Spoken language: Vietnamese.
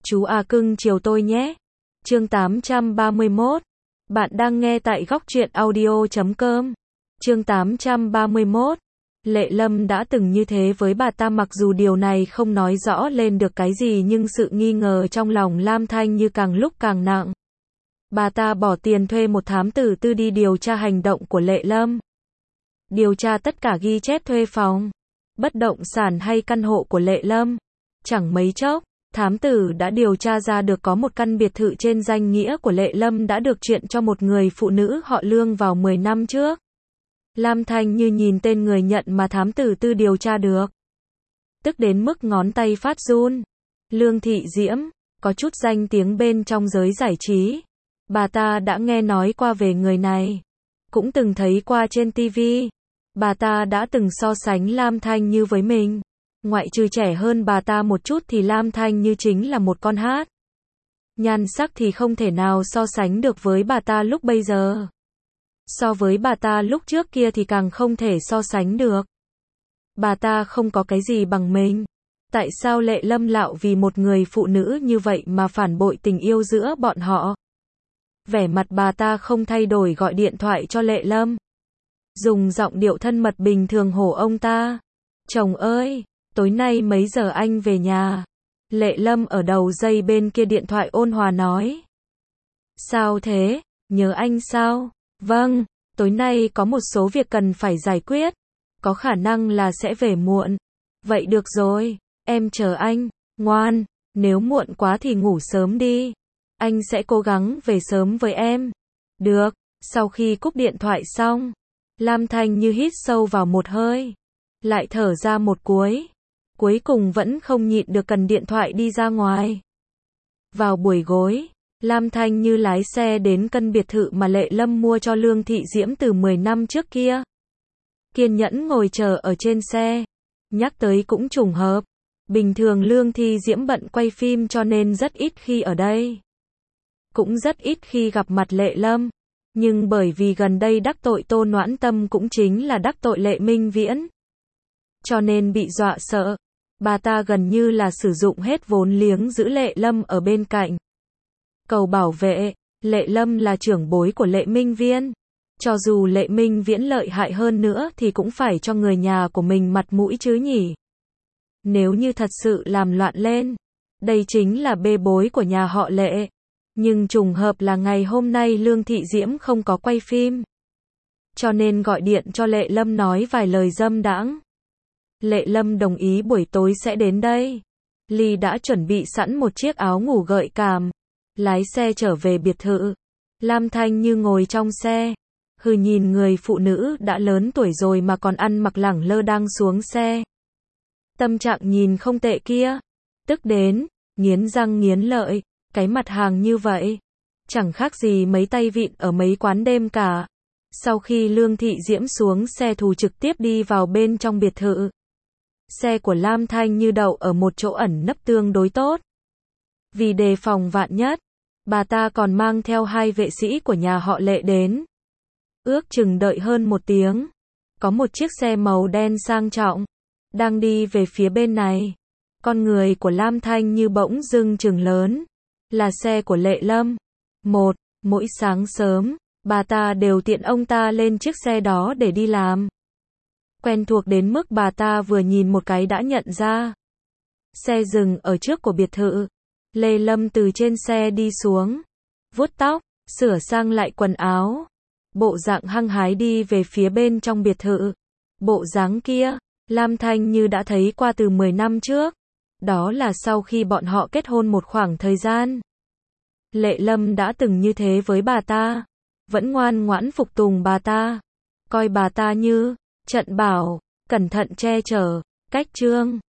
Chú à cưng chiều tôi nhé. Chương 831. Bạn đang nghe tại góc truyện audio.com. Chương 831. Lệ Lâm đã từng như thế với bà ta, mặc dù điều này không nói rõ lên được cái gì, nhưng sự nghi ngờ trong lòng Lam Thanh Như càng lúc càng nặng. Bà ta bỏ tiền thuê một thám tử tư đi điều tra hành động của Lệ Lâm. Điều tra tất cả ghi chép thuê phòng, bất động sản hay căn hộ của Lệ Lâm. Chẳng mấy chốc, thám tử đã điều tra ra được có một căn biệt thự trên danh nghĩa của Lệ Lâm đã được chuyển cho một người phụ nữ họ Lương vào 10 năm trước. Lam Thanh Như nhìn tên người nhận mà thám tử tư điều tra được, tức đến mức ngón tay phát run. Lương Thị Diễm, có chút danh tiếng bên trong giới giải trí. Bà ta đã nghe nói qua về người này, cũng từng thấy qua trên TV. Bà ta đã từng so sánh Lam Thanh Như với mình. Ngoại trừ trẻ hơn bà ta một chút thì Lam Thanh Như chính là một con hát. Nhan sắc thì không thể nào so sánh được với bà ta lúc bây giờ. So với bà ta lúc trước kia thì càng không thể so sánh được. Bà ta không có cái gì bằng mình. Tại sao Lệ Lâm lạo vì một người phụ nữ như vậy mà phản bội tình yêu giữa bọn họ? Vẻ mặt bà ta không thay đổi, gọi điện thoại cho Lệ Lâm, dùng giọng điệu thân mật bình thường hổ ông ta. Chồng ơi, tối nay mấy giờ anh về nhà? Lệ Lâm ở đầu dây bên kia điện thoại ôn hòa nói. Sao thế, nhớ anh sao? Vâng, tối nay có một số việc cần phải giải quyết, có khả năng là sẽ về muộn. Vậy được rồi, em chờ anh, ngoan, nếu muộn quá thì ngủ sớm đi. Anh sẽ cố gắng về sớm với em. Được. Sau khi cúp điện thoại xong, Lam Thanh Như hít sâu vào một hơi, lại thở ra một cuối. Cuối cùng vẫn không nhịn được cần điện thoại đi ra ngoài. Vào buổi gối, Lam Thanh Như lái xe đến căn biệt thự mà Lệ Lâm mua cho Lương Thị Diễm từ 10 năm trước kia. Kiên nhẫn ngồi chờ ở trên xe. Nhắc tới cũng trùng hợp. Bình thường Lương Thị Diễm bận quay phim cho nên rất ít khi ở đây. Cũng rất ít khi gặp mặt Lệ Lâm. Nhưng bởi vì gần đây đắc tội Tô Noãn Tâm, cũng chính là đắc tội Lệ Minh Viễn, cho nên bị dọa sợ. Bà ta gần như là sử dụng hết vốn liếng giữ Lệ Lâm ở bên cạnh, cầu bảo vệ. Lệ Lâm là trưởng bối của Lệ Minh Viễn. Cho dù Lệ Minh Viễn lợi hại hơn nữa thì cũng phải cho người nhà của mình mặt mũi chứ nhỉ. Nếu như thật sự làm loạn lên, đây chính là bê bối của nhà họ Lệ. Nhưng trùng hợp là ngày hôm nay Lương Thị Diễm không có quay phim, cho nên gọi điện cho Lệ Lâm nói vài lời dâm đãng. Lệ Lâm đồng ý buổi tối sẽ đến đây. Ly đã chuẩn bị sẵn một chiếc áo ngủ gợi cảm, lái xe trở về biệt thự. Lam Thanh Như ngồi trong xe, hừ nhìn người phụ nữ đã lớn tuổi rồi mà còn ăn mặc lẳng lơ đang xuống xe. Tâm trạng nhìn không tệ kia, tức đến nghiến răng nghiến lợi. Cái mặt hàng như vậy, chẳng khác gì mấy tay vịn ở mấy quán đêm cả. Sau khi Lương Thị Diễm xuống xe, Thù trực tiếp đi vào bên trong biệt thự. Xe của Lam Thanh Như đậu ở một chỗ ẩn nấp tương đối tốt. Vì đề phòng vạn nhất, bà ta còn mang theo 2 vệ sĩ của nhà họ Lệ đến. Ước chừng đợi hơn 1 tiếng, có một chiếc xe màu đen sang trọng đang đi về phía bên này. Con người của Lam Thanh Như bỗng dưng chừng lớn. Là xe của Lệ Lâm. Mỗi sáng sớm, bà ta đều tiện ông ta lên chiếc xe đó để đi làm. Quen thuộc đến mức bà ta vừa nhìn một cái đã nhận ra. Xe dừng ở trước của biệt thự. Lệ Lâm từ trên xe đi xuống, vuốt tóc, sửa sang lại quần áo, bộ dạng hăng hái đi về phía bên trong biệt thự. Bộ dáng kia, Lam Thanh Như đã thấy qua từ 10 năm trước. Đó là sau khi bọn họ kết hôn một khoảng thời gian. Lệ Lâm đã từng như thế với bà ta, vẫn ngoan ngoãn phục tùng bà ta, coi bà ta như trận bảo, cẩn thận che chở. Cách chương